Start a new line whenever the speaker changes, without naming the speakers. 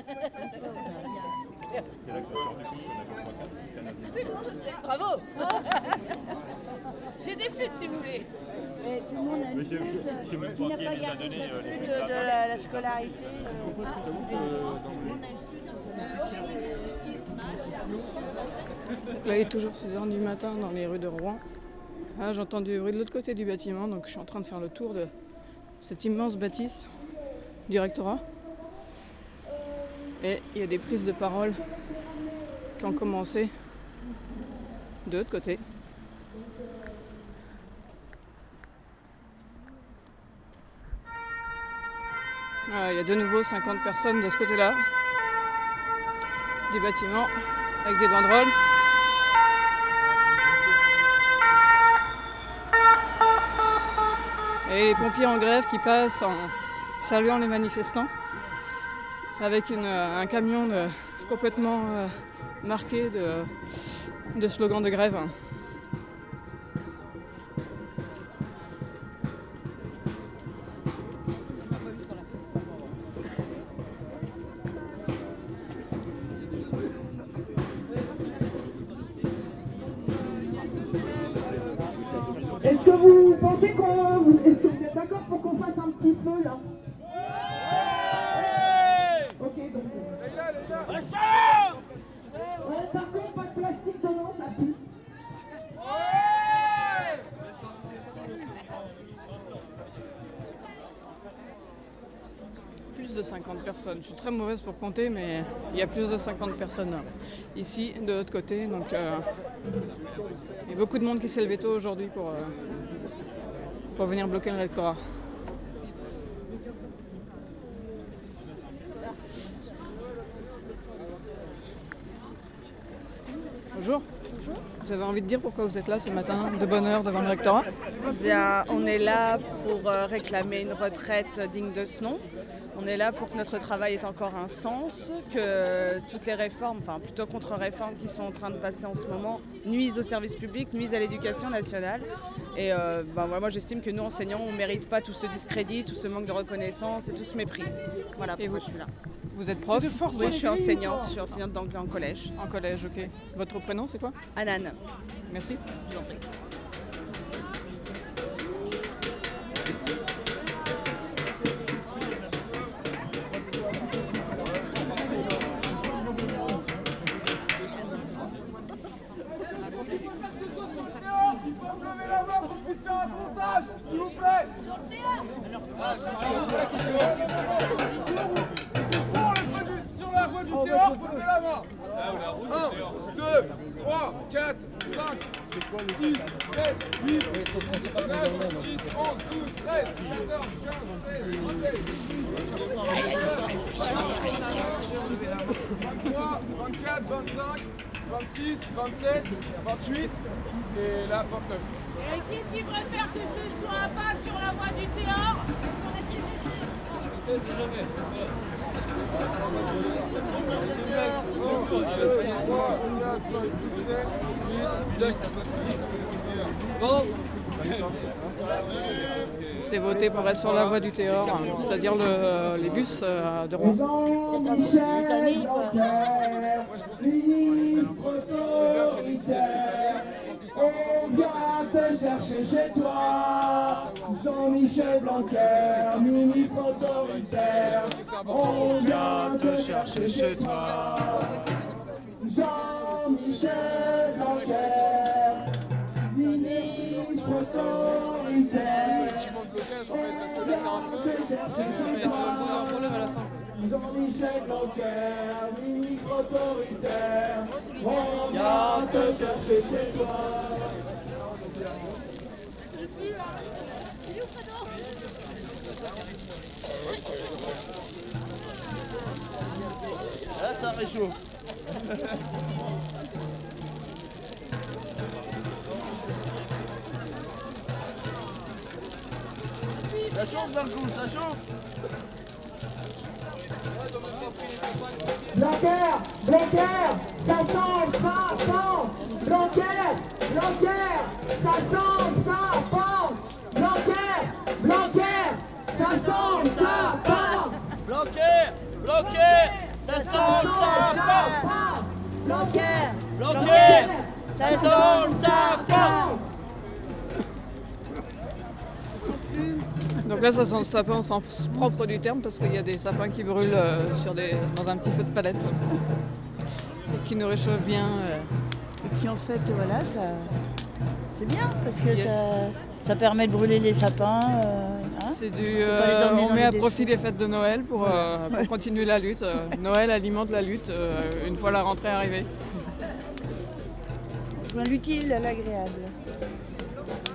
là que ça sort du coup, on a 3-4,
C'est bon, je sais. Bravo. J'ai des flûtes si vous voulez.
Et tout le monde a une
Mais
flûte.
chez vous,
Qui n'a
qui
pas
les a
gardé
donnés,
sa
les
flûte
flûtes
de
là-bas.
la scolarité.
Là, il est toujours 6h du matin dans les rues de Rouen. Là, j'entends du bruit de l'autre côté du bâtiment, donc je suis en train de faire le tour de cette immense bâtisse du rectorat. Et il y a des prises de parole qui ont commencé de l'autre côté. Il y a de nouveau 50 personnes de ce côté-là du bâtiment avec des banderoles. Et les pompiers en grève qui passent en saluant les manifestants avec un camion complètement marqué de slogans de grève.
Est-ce que vous pensez est-ce que vous êtes d'accord pour qu'on fasse un petit feu là? Ok, donc. Ouais, par contre, pas de plastique dedans, ça pue.
Plus de 50 personnes. Je suis très mauvaise pour compter, mais il y a plus de 50 personnes ici, de l'autre côté. Donc, il y a beaucoup de monde qui s'est levé tôt aujourd'hui pour venir bloquer le rectorat. Bonjour.
Bonjour.
Vous avez envie de dire pourquoi vous êtes là ce matin, de bonne heure, devant le rectorat?
Bien, on est là pour réclamer une retraite digne de ce nom. On est là pour que notre travail ait encore un sens, que toutes les réformes, enfin plutôt contre-réformes qui sont en train de passer en ce moment, nuisent au service public, nuisent à l'éducation nationale. Et moi j'estime que nous enseignants, on ne mérite pas tout ce discrédit, tout ce manque de reconnaissance et tout ce mépris. Voilà pourquoi je suis là.
Vous êtes prof?
Oui, je suis enseignante d'anglais en collège.
En collège, ok. Votre prénom c'est quoi?
Anan.
Merci.
Je vous en prie.
S'il vous plaît. Sur la voie du théâtre, vous levez la main. 1, 2, 3, 4, 5, 6, 7, 8, 9, 10, 11, 12, 13, 14, 15, 16, 17, 23, 24, 25, 26, 27, 28 et là 29.
Et qu'est-ce qui préfère que ce soit pas sur la voie du théâtre?
C'est voté pour être sur la voie du théâtre, c'est-à-dire les bus de Rouen.
Jean-Michel Blanquer, ministre autoritaire, on vient te chercher chez toi. Jean-Michel Blanquer, ministre autoritaire, on vient te chercher chez toi. Jean-Michel Blanquer, ministre autoritaire,
Blocage en fait parce que là c'est un peu.
Jean-Michel Blanquer, ministre autoritaire, on vient te chercher chez toi.
Là ça réchauffe. Ça chauffe d'un coup, ça chauffe.
Blanquer, ça sent, ça pend. Blanquer, ça sent, ça pend. Blanquer, ça sent, ça pend.
Blanquer, ça sent le sapin.
Blanquer.
Blanquer,
Ça
sent le sapin.
Donc là, ça sent le sapin au sens propre du terme parce qu'il y a des sapins qui brûlent dans un petit feu de palette et qui nous réchauffent bien.
Et puis en fait, voilà, c'est bien parce que
Yeah.
ça permet de brûler les sapins.
C'est
Faut pas les emmener
on
dans
met
les
à
déchets.
profit les fêtes de Noël pour continuer la lutte. Noël alimente la lutte une fois la rentrée arrivée.
Joint l'utile à l'agréable.